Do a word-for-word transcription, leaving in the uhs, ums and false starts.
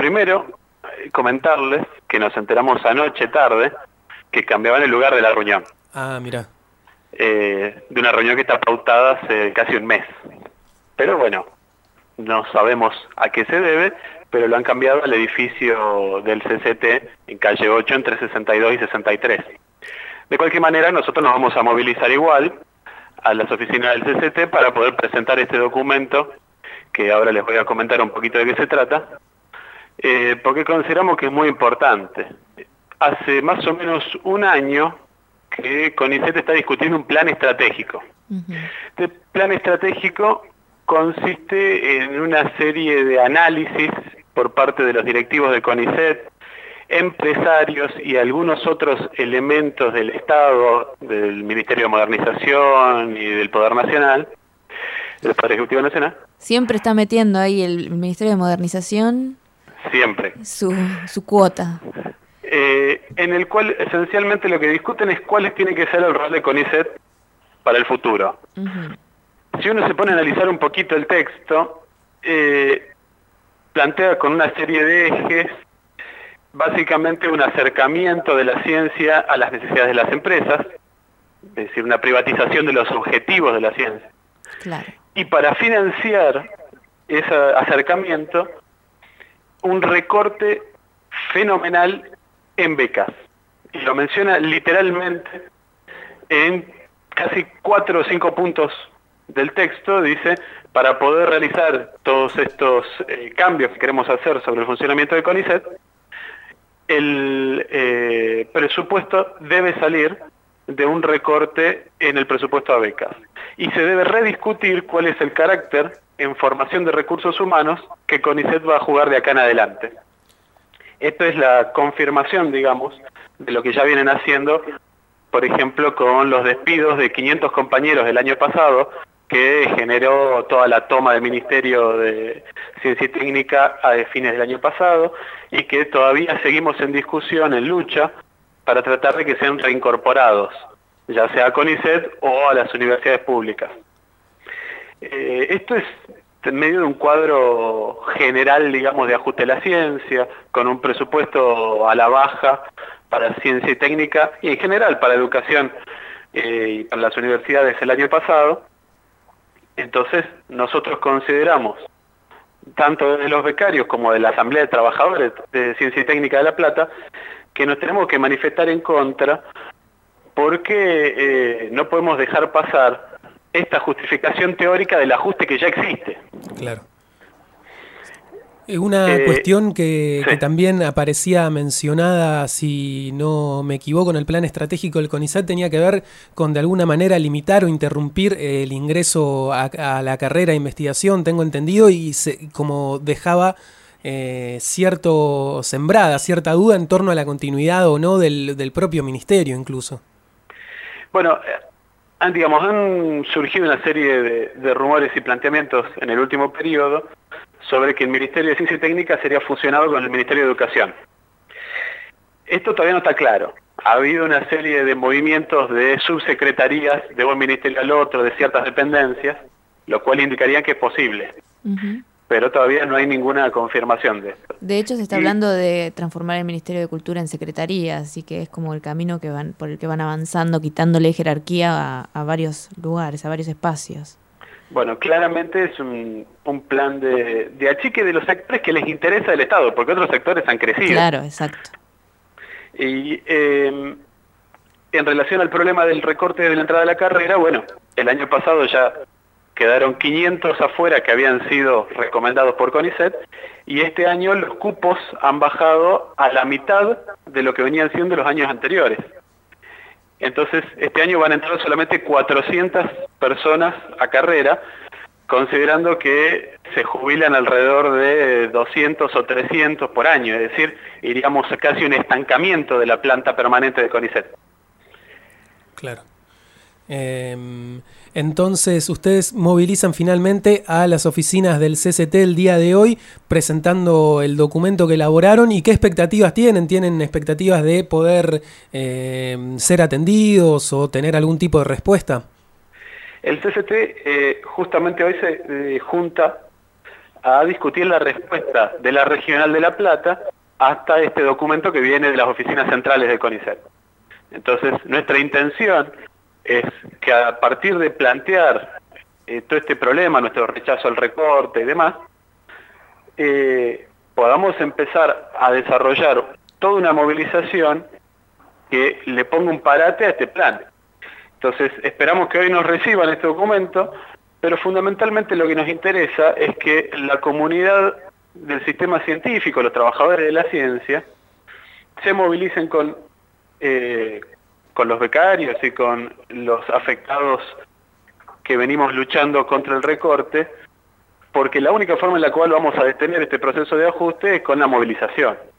primero, eh, comentarles que nos enteramos anoche tarde que cambiaban el lugar de la reunión. Ah, mira. Eh, de una reunión que está pautada hace casi un mes. Pero bueno, no sabemos a qué se debe, pero lo han cambiado al edificio del C C T en calle ocho entre sesenta y dos y sesenta y tres. De cualquier manera, nosotros nos vamos a movilizar igual a las oficinas del C C T para poder presentar este documento, que ahora les voy a comentar un poquito de qué se trata, eh, porque consideramos que es muy importante. Hace más o menos un año que CONICET está discutiendo un plan estratégico. Uh-huh. Este plan estratégico consiste en una serie de análisis por parte de los directivos de CONICET, empresarios y algunos otros elementos del Estado, del Ministerio de Modernización y del Poder Nacional, del Poder Ejecutivo Nacional. Siempre está metiendo ahí el Ministerio de Modernización. Siempre. Su, su cuota. Eh, en el cual esencialmente lo que discuten es cuál tiene que ser el rol de CONICET para el futuro. Uh-huh. Si uno se pone a analizar un poquito el texto, eh, plantea con una serie de ejes básicamente un acercamiento de la ciencia a las necesidades de las empresas, es decir, una privatización de los objetivos de la ciencia. Claro. Y para financiar ese acercamiento, un recorte fenomenal en becas. Y lo menciona literalmente en casi cuatro o cinco puntos del texto. Dice, para poder realizar todos estos eh, cambios que queremos hacer sobre el funcionamiento de CONICET, el eh, presupuesto debe salir de un recorte en el presupuesto a becas. Y se debe rediscutir cuál es el carácter en formación de recursos humanos que CONICET va a jugar de acá en adelante. Esto es la confirmación, digamos, de lo que ya vienen haciendo, por ejemplo, con los despidos de quinientos compañeros del año pasado, que generó toda la toma del Ministerio de Ciencia y Técnica a fines del año pasado, y que todavía seguimos en discusión, en lucha, para tratar de que sean reincorporados, ya sea a CONICET o a las universidades públicas. Eh, esto es en medio de un cuadro general, digamos, de ajuste a la ciencia, con un presupuesto a la baja para ciencia y técnica, y en general para educación eh, y para las universidades el año pasado. Entonces, nosotros consideramos, tanto de los becarios como de la Asamblea de Trabajadores de Ciencia y Técnica de La Plata, que nos tenemos que manifestar en contra, porque eh, no podemos dejar pasar esta justificación teórica del ajuste que ya existe. Claro. Una eh, cuestión que, sí. que también aparecía mencionada, si no me equivoco, en el plan estratégico del CONICET tenía que ver con de alguna manera limitar o interrumpir el ingreso a, a la carrera de investigación, tengo entendido, y se, como dejaba eh, cierto sembrada, cierta duda en torno a la continuidad o no del, del propio ministerio incluso. Bueno, han, digamos, han surgido una serie de, de rumores y planteamientos en el último periodo sobre que el Ministerio de Ciencia y Técnica sería fusionado con el Ministerio de Educación. Esto todavía no está claro. Ha habido una serie de movimientos de subsecretarías de un ministerio al otro, de ciertas dependencias, lo cual indicaría que es posible. Uh-huh. Pero todavía no hay ninguna confirmación de esto. De hecho, se está y, hablando de transformar el Ministerio de Cultura en secretaría, así que es como el camino que van, por el que van avanzando, quitándole jerarquía a, a varios lugares, a varios espacios. Bueno, claramente es un, un plan de, de achique de los sectores que les interesa del Estado, porque otros sectores han crecido. Claro, exacto. Y eh, en relación al problema del recorte de la entrada a la carrera, bueno, el año pasado ya quedaron quinientos afuera que habían sido recomendados por CONICET, y este año los cupos han bajado a la mitad de lo que venían siendo los años anteriores. Entonces, este año van a entrar solamente cuatrocientas personas a carrera, considerando que se jubilan alrededor de doscientos o trescientos por año, es decir, iríamos a casi un estancamiento de la planta permanente de CONICET. Claro. Eh, entonces, ustedes movilizan finalmente a las oficinas del C C T el día de hoy, presentando el documento que elaboraron. ¿Y qué expectativas tienen? ¿Tienen expectativas de poder eh, ser atendidos o tener algún tipo de respuesta? El C C T eh, justamente hoy se eh, junta a discutir la respuesta de la Regional de La Plata hasta este documento que viene de las oficinas centrales de CONICET. Entonces, nuestra intención es que a partir de plantear eh, todo este problema, nuestro rechazo al recorte y demás, eh, podamos empezar a desarrollar toda una movilización que le ponga un parate a este plan. Entonces, esperamos que hoy nos reciban este documento, pero fundamentalmente lo que nos interesa es que la comunidad del sistema científico, los trabajadores de la ciencia, se movilicen con, eh, con los becarios y con los afectados que venimos luchando contra el recorte, porque la única forma en la cual vamos a detener este proceso de ajuste es con la movilización.